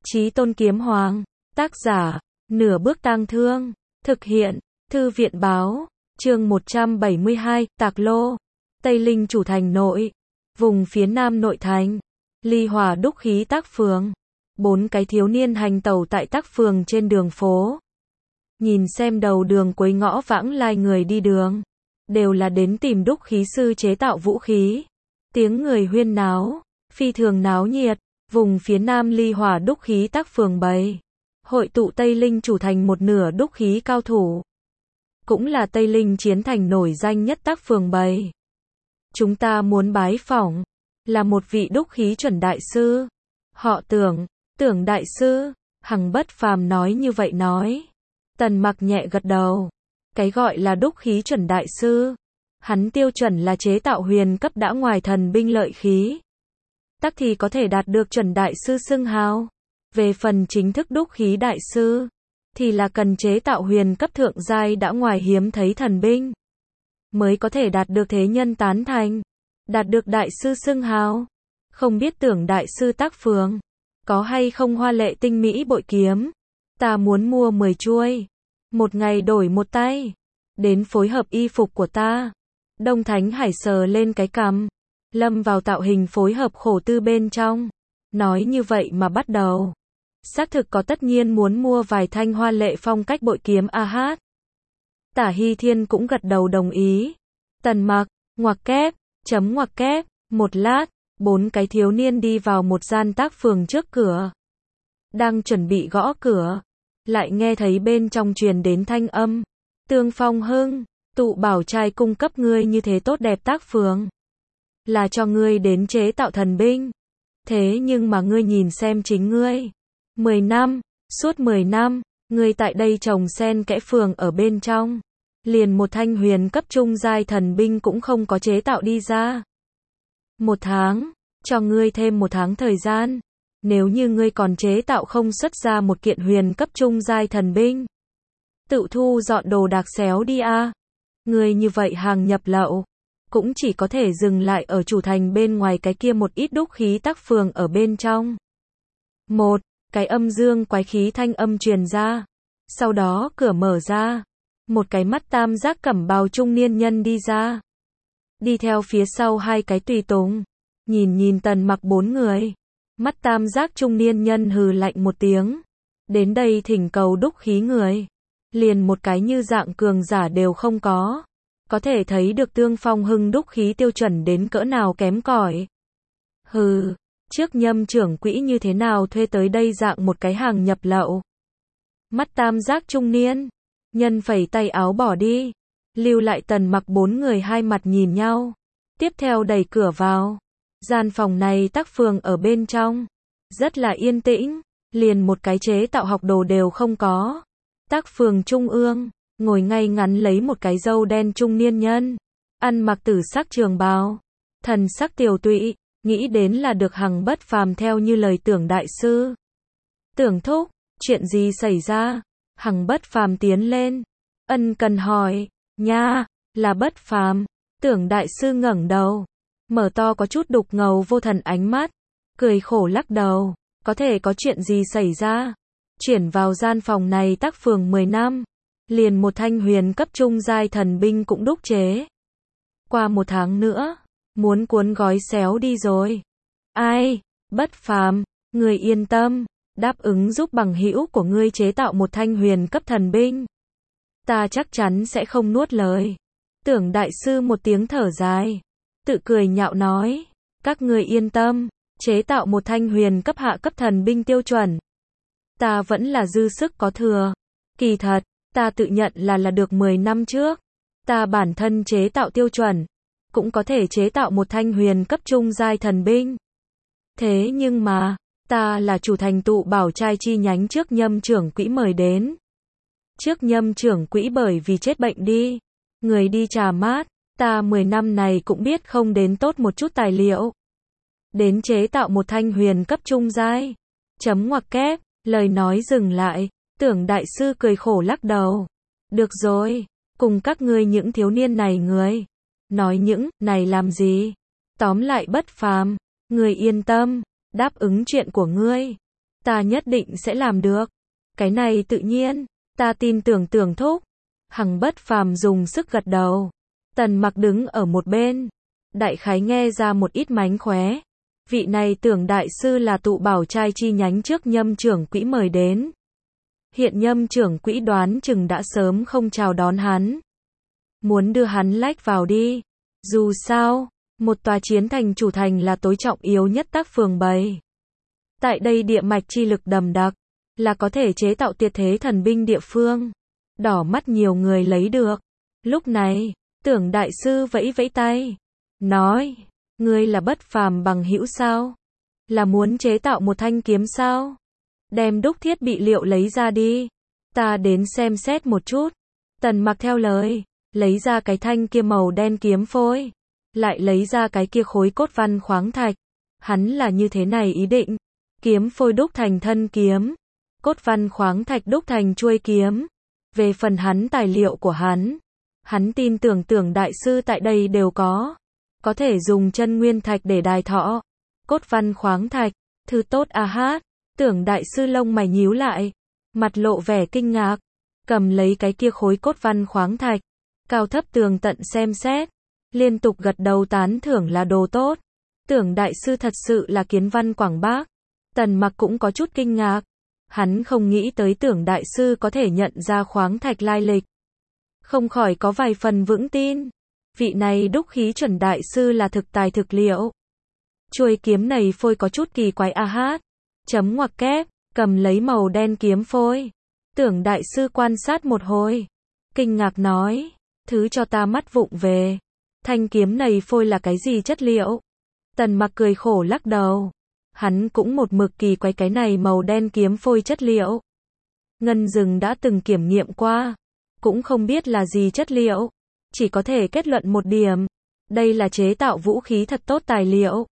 Chí Tôn Kiếm Hoàng. Tác giả, Nửa Bước Tang Thương. Thực hiện, Thư viện Báo. Chương 172, Tạc Lô. Tây Linh Chủ Thành nội. Vùng phía nam nội thành. Ly Hòa Đúc Khí Tác Phường. 4 cái thiếu niên hành tẩu tại Tác Phường trên đường phố. Nhìn xem đầu đường cuối ngõ vãng lai người đi đường. Đều là đến tìm đúc khí sư chế tạo vũ khí. Tiếng người huyên náo, phi thường náo nhiệt. Vùng phía nam Ly Hòa Đúc Khí Tác Phường bày. Hội tụ Tây Linh Chủ Thành một nửa đúc khí cao thủ. Cũng là Tây Linh chiến thành nổi danh nhất Tác Phường bày. Chúng ta muốn bái phỏng. Là một vị đúc khí chuẩn đại sư. Họ Tưởng đại sư. Hằng Bất Phàm nói như vậy nói. Tần Mặc nhẹ gật đầu. Cái gọi là đúc khí chuẩn đại sư. Hắn tiêu chuẩn là chế tạo huyền cấp đã ngoài thần binh lợi khí. Tắc thì có thể đạt được chuẩn đại sư xưng hào. Về phần chính thức đúc khí đại sư, thì là cần chế tạo huyền cấp thượng giai đã ngoài hiếm thấy thần binh. Mới có thể đạt được thế nhân tán thành. Đạt được đại sư xưng hào. Không biết Tưởng đại sư Tác Phường. Có hay không hoa lệ tinh mỹ bội kiếm. Ta muốn mua 10 chuôi. Một ngày đổi một tay. Đến phối hợp y phục của ta. Đông Thánh Hải sờ lên cái cằm. Lâm vào tạo hình phối hợp khổ tư bên trong. Nói như vậy mà bắt đầu. Xác thực có tất nhiên muốn mua vài thanh hoa lệ phong cách bội kiếm a hát. Tả Hy Thiên cũng gật đầu đồng ý. Tần Mặc, ngoặc kép. Một lát, 4 cái thiếu niên đi vào một gian Tác Phường trước cửa. Đang chuẩn bị gõ cửa. Lại nghe thấy bên trong truyền đến thanh âm. Tương Phong Hưng, Tụ Bảo trai cung cấp ngươi như thế tốt đẹp Tác Phường. Là cho ngươi đến chế tạo thần binh. Thế nhưng mà ngươi nhìn xem chính ngươi. 10 năm, suốt 10 năm, ngươi tại đây trồng sen kẽ phường ở bên trong. Liền một thanh huyền cấp trung giai thần binh cũng không có chế tạo đi ra. 1 tháng, cho ngươi thêm 1 tháng thời gian. Nếu như ngươi còn chế tạo không xuất ra một kiện huyền cấp trung giai thần binh. Tự thu dọn đồ đạc xéo đi a. Ngươi như vậy hàng nhập lậu. Cũng chỉ có thể dừng lại ở chủ thành bên ngoài cái kia một ít đúc khí Tác Phường ở bên trong. Một cái âm dương quái khí thanh âm truyền ra. Sau đó cửa mở ra. Một cái mắt tam giác cẩm bào trung niên nhân đi ra. Đi theo phía sau 2 cái tùy tùng. Nhìn Tần Mặc 4 người. Mắt tam giác trung niên nhân hừ lạnh một tiếng. Đến đây thỉnh cầu đúc khí người. Liền một cái như dạng cường giả đều không có. Có thể thấy được Tương Phong Hưng đúc khí tiêu chuẩn đến cỡ nào kém cỏi. Hừ, trước Nhâm trưởng quỹ như thế nào thuê tới đây dạng một cái hàng nhập lậu. Mắt tam giác trung niên, nhân phẩy tay áo bỏ đi. Lưu lại Tần Mặc 4 người hai mặt nhìn nhau. Tiếp theo đẩy cửa vào. Gian phòng này Tác Phường ở bên trong. Rất là yên tĩnh, liền một cái chế tạo học đồ đều không có. Tác Phường trung ương. Ngồi ngay ngắn lấy một cái râu đen trung niên nhân. Ăn mặc tử sắc trường bào. Thần sắc tiều tụy. Nghĩ đến là được Hằng Bất Phàm theo như lời Tưởng đại sư. Tưởng thúc, chuyện gì xảy ra? Hằng Bất Phàm tiến lên. Ân cần hỏi. Nha, là Bất Phàm. Tưởng đại sư ngẩng đầu. Mở to có chút đục ngầu vô thần ánh mắt. Cười khổ lắc đầu. Có thể có chuyện gì xảy ra? Chuyển vào gian phòng này Tác Phường 10 năm. Liền một thanh huyền cấp trung giai thần binh cũng đúc chế. Qua 1 tháng nữa, muốn cuốn gói xéo đi rồi. Ai, Bất Phàm, người yên tâm, đáp ứng giúp bằng hữu của ngươi chế tạo một thanh huyền cấp thần binh. Ta chắc chắn sẽ không nuốt lời. Tưởng đại sư một tiếng thở dài, tự cười nhạo nói, các ngươi yên tâm, chế tạo một thanh huyền cấp hạ cấp thần binh tiêu chuẩn. Ta vẫn là dư sức có thừa. Kỳ thật, ta tự nhận là được 10 năm trước. Ta bản thân chế tạo tiêu chuẩn. Cũng có thể chế tạo một thanh huyền cấp trung giai thần binh. Thế nhưng mà, ta là chủ thành Tụ Bảo trai chi nhánh trước Nhâm trưởng quỹ mời đến. Trước Nhâm trưởng quỹ bởi vì chết bệnh đi. Người đi trà mát. Ta 10 năm này cũng biết không đến tốt một chút tài liệu. Đến chế tạo một thanh huyền cấp trung giai. Ngoặc kép, lời nói dừng lại. Tưởng đại sư cười khổ lắc đầu. Được rồi, cùng các ngươi những thiếu niên này người. Nói những này làm gì? Tóm lại Bất Phàm, ngươi yên tâm, đáp ứng chuyện của ngươi. Ta nhất định sẽ làm được. Cái này tự nhiên, ta tin tưởng Tưởng thúc. Hằng Bất Phàm dùng sức gật đầu. Tần Mặc đứng ở một bên, đại khái nghe ra một ít mánh khóe. Vị này Tưởng đại sư là tụ bảo trai chi nhánh trước Nhâm trưởng quỹ mời đến. Hiện Nhâm trưởng quỹ đoán chừng đã sớm không chào đón hắn. Muốn đưa hắn lách vào đi. Dù sao, một tòa chiến thành chủ thành là tối trọng yếu nhất tác phường bày. Tại đây địa mạch chi lực đầm đặc, là có thể chế tạo tuyệt thế thần binh địa phương. Đỏ mắt nhiều người lấy được. Lúc này, Tưởng đại sư vẫy vẫy tay, nói, ngươi là Bất Phàm bằng hữu sao? Là muốn chế tạo một thanh kiếm sao? Đem đúc thiết bị liệu lấy ra đi. Ta đến xem xét một chút. Tần Mặc theo lời, lấy ra cái thanh kia màu đen kiếm phôi. Lại lấy ra cái kia khối cốt văn khoáng thạch. Hắn là như thế này ý định. Kiếm phôi đúc thành thân kiếm. Cốt văn khoáng thạch đúc thành chuôi kiếm. Về phần hắn tài liệu của hắn tin tưởng Tưởng đại sư tại đây đều có. Có thể dùng chân nguyên thạch để đài thọ. Cốt văn khoáng thạch, thứ tốt a hát. Tưởng đại sư lông mày nhíu lại, mặt lộ vẻ kinh ngạc, cầm lấy cái kia khối cốt văn khoáng thạch, cao thấp tường tận xem xét, liên tục gật đầu tán thưởng là đồ tốt. Tưởng đại sư thật sự là kiến văn quảng bác. Tần Mặc cũng có chút kinh ngạc, hắn không nghĩ tới Tưởng đại sư có thể nhận ra khoáng thạch lai lịch, không khỏi có vài phần vững tin. Vị này đúc khí chuẩn đại sư là thực tài thực liệu. Chuôi kiếm này phôi có chút kỳ quái a hát. Chấm ngoặc kép, cầm lấy màu đen kiếm phôi. Tưởng đại sư quan sát một hồi, kinh ngạc nói, thứ cho ta mắt vụng về. Thanh kiếm này phôi là cái gì chất liệu? Tần Mặc cười khổ lắc đầu. Hắn cũng một mực kỳ quái cái này màu đen kiếm phôi chất liệu. Ngân Dừng đã từng kiểm nghiệm qua, cũng không biết là gì chất liệu, chỉ có thể kết luận một điểm, đây là chế tạo vũ khí thật tốt tài liệu.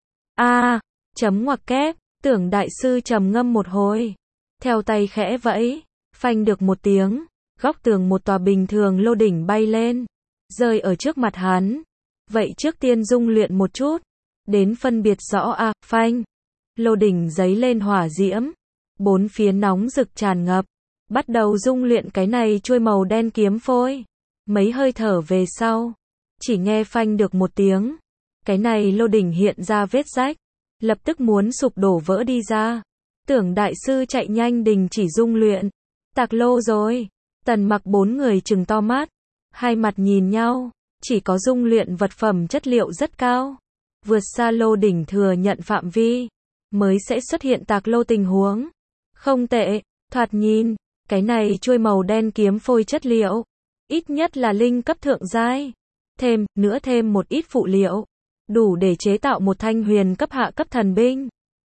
Chấm ngoặc kép, Tưởng đại sư trầm ngâm một hồi, theo tay khẽ vẫy, phanh được một tiếng, góc tường một tòa bình thường lô đỉnh bay lên, rơi ở trước mặt hắn. Vậy trước tiên dung luyện một chút, đến phân biệt rõ phanh. Lô đỉnh giấy lên hỏa diễm, bốn phía nóng rực tràn ngập, bắt đầu dung luyện cái này chuôi màu đen kiếm phôi. Mấy hơi thở về sau, chỉ nghe phanh được một tiếng, cái này lô đỉnh hiện ra vết rách, lập tức muốn sụp đổ vỡ đi ra. Tưởng đại sư chạy nhanh đình chỉ dung luyện. Tạc lô rồi. Tần Mặc bốn người trừng to mắt, hai mặt nhìn nhau, chỉ có dung luyện vật phẩm chất liệu rất cao, vượt xa lô đỉnh thừa nhận phạm vi, mới sẽ xuất hiện tạc lô tình huống. Không tệ, thoạt nhìn, cái này chuôi màu đen kiếm phôi chất liệu, ít nhất là linh cấp thượng giai. Thêm một ít phụ liệu, đủ để chế tạo một thanh huyền cấp hạ cấp thần binh.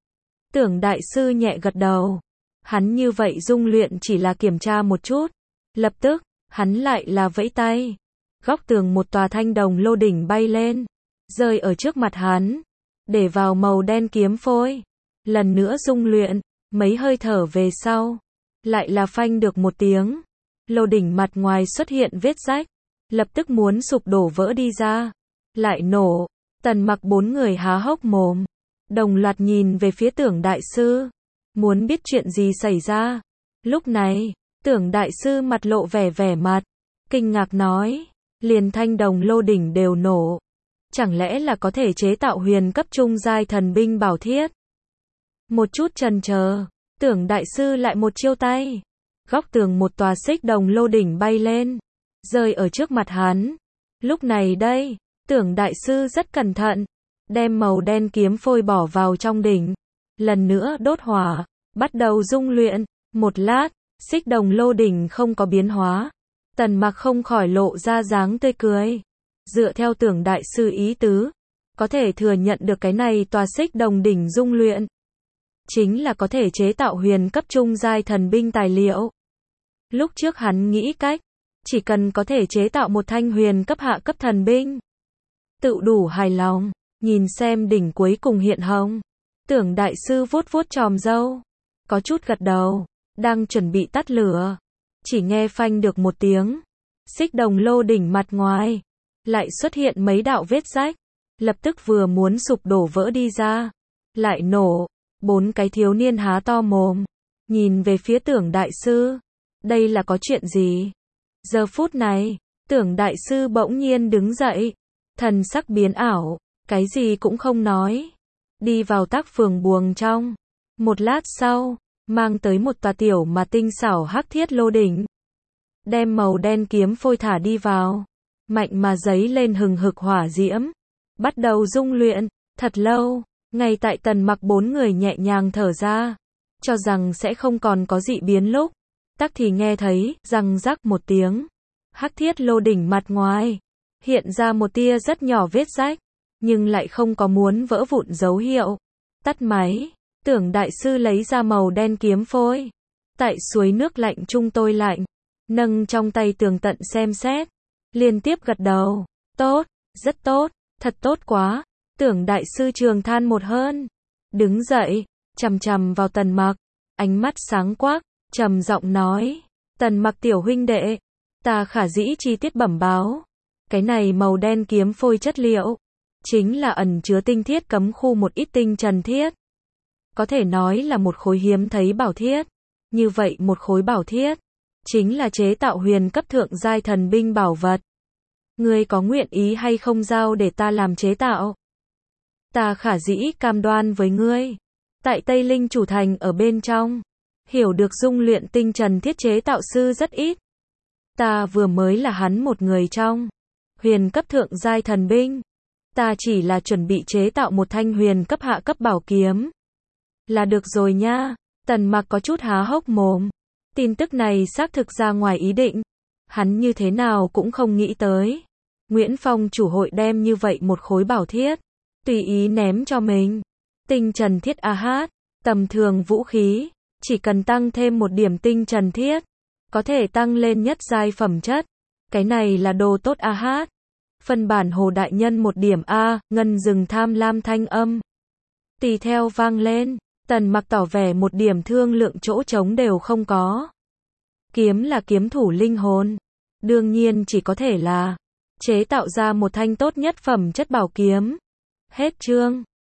Tưởng đại sư nhẹ gật đầu. Hắn như vậy dung luyện chỉ là kiểm tra một chút. Lập tức, hắn lại là vẫy tay. Góc tường một tòa thanh đồng lô đỉnh bay lên, rơi ở trước mặt hắn, để vào màu đen kiếm phôi. Lần nữa dung luyện, mấy hơi thở về sau, lại là phanh được một tiếng. Lô đỉnh mặt ngoài xuất hiện vết rách, lập tức muốn sụp đổ vỡ đi ra. Lại nổ. Tần Mặc bốn người há hốc mồm, đồng loạt nhìn về phía Tưởng đại sư, muốn biết chuyện gì xảy ra. Lúc này, Tưởng đại sư mặt lộ vẻ mặt kinh ngạc nói, liền thanh đồng lô đỉnh đều nổ, chẳng lẽ là có thể chế tạo huyền cấp trung giai thần binh bảo thiết? Một chút chần chờ, Tưởng đại sư lại một chiêu tay, góc tường một tòa xích đồng lô đỉnh bay lên, rơi ở trước mặt hắn. Lúc này đây, Tưởng đại sư rất cẩn thận, đem màu đen kiếm phôi bỏ vào trong đỉnh, lần nữa đốt hỏa, bắt đầu dung luyện. Một lát, xích đồng lô đỉnh không có biến hóa. Tần Mặc không khỏi lộ ra dáng tươi cười. Dựa theo Tưởng đại sư ý tứ, có thể thừa nhận được cái này tòa xích đồng đỉnh dung luyện, chính là có thể chế tạo huyền cấp trung giai thần binh tài liệu. Lúc trước hắn nghĩ cách, chỉ cần có thể chế tạo một thanh huyền cấp hạ cấp thần binh, tự đủ hài lòng. Nhìn xem đỉnh cuối cùng hiện hồng, Tưởng đại sư vuốt vuốt chòm râu, có chút gật đầu, đang chuẩn bị tắt lửa, chỉ nghe phanh được một tiếng, xích đồng lô đỉnh mặt ngoài lại xuất hiện mấy đạo vết rách, lập tức vừa muốn sụp đổ vỡ đi ra, lại nổ. Bốn cái thiếu niên há to mồm, nhìn về phía Tưởng đại sư. Đây là có chuyện gì? Giờ phút này, Tưởng đại sư bỗng nhiên đứng dậy, thần sắc biến ảo, cái gì cũng không nói. Đi vào tác phường buồng trong. Một lát sau, mang tới một tòa tiểu mà tinh xảo hắc thiết lô đỉnh. Đem màu đen kiếm phôi thả đi vào. Mạnh mà giấy lên hừng hực hỏa diễm. Bắt đầu dung luyện, thật lâu. Ngay tại Tần Mặc bốn người nhẹ nhàng thở ra. Cho rằng sẽ không còn có dị biến lúc. Tắc thì nghe thấy, răng rắc một tiếng. Hắc thiết lô đỉnh mặt ngoài. Hiện ra một tia rất nhỏ vết rách. Nhưng lại không có muốn vỡ vụn dấu hiệu. Tắt máy. Tưởng đại sư lấy ra màu đen kiếm phôi. Tại suối nước lạnh trung tôi lạnh. Nâng trong tay tường tận xem xét. Liên tiếp gật đầu. Tốt, rất tốt, thật tốt quá. Tưởng đại sư trường than một hơn. Đứng dậy, chằm chằm vào Tần Mặc. Ánh mắt sáng quắc, trầm giọng nói. Tần Mặc tiểu huynh đệ. Ta khả dĩ chi tiết bẩm báo. Cái này màu đen kiếm phôi chất liệu. Chính là ẩn chứa tinh thiết cấm khu một ít tinh trần thiết. Có thể nói là một khối hiếm thấy bảo thiết. Như vậy một khối bảo thiết. Chính là chế tạo huyền cấp thượng giai thần binh bảo vật. Ngươi có nguyện ý hay không giao để ta làm chế tạo? Ta khả dĩ cam đoan với ngươi. Tại Tây Linh chủ thành ở bên trong. Hiểu được dung luyện tinh trần thiết chế tạo sư rất ít. Ta vừa mới là hắn một người trong. Huyền cấp thượng giai thần binh. Ta chỉ là chuẩn bị chế tạo một thanh huyền cấp hạ cấp bảo kiếm. Là được rồi nha. Tần Mặc có chút há hốc mồm. Tin tức này xác thực ra ngoài ý định. Hắn như thế nào cũng không nghĩ tới. Nguyễn Phong chủ hội đem như vậy một khối bảo thiết. Tùy ý ném cho mình. Tinh trần thiết AH. Tầm thường vũ khí. Chỉ cần tăng thêm một điểm tinh trần thiết. Có thể tăng lên nhất giai phẩm chất. Cái này là đồ tốt AH. Phân bản Hồ Đại Nhân một điểm A. Ngân rừng tham lam thanh âm. Tùy theo vang lên. Tần Mặc tỏ vẻ một điểm thương lượng chỗ trống đều không có. Kiếm là kiếm thủ linh hồn. Đương nhiên chỉ có thể là chế tạo ra một thanh tốt nhất phẩm chất bảo kiếm. Hết chương.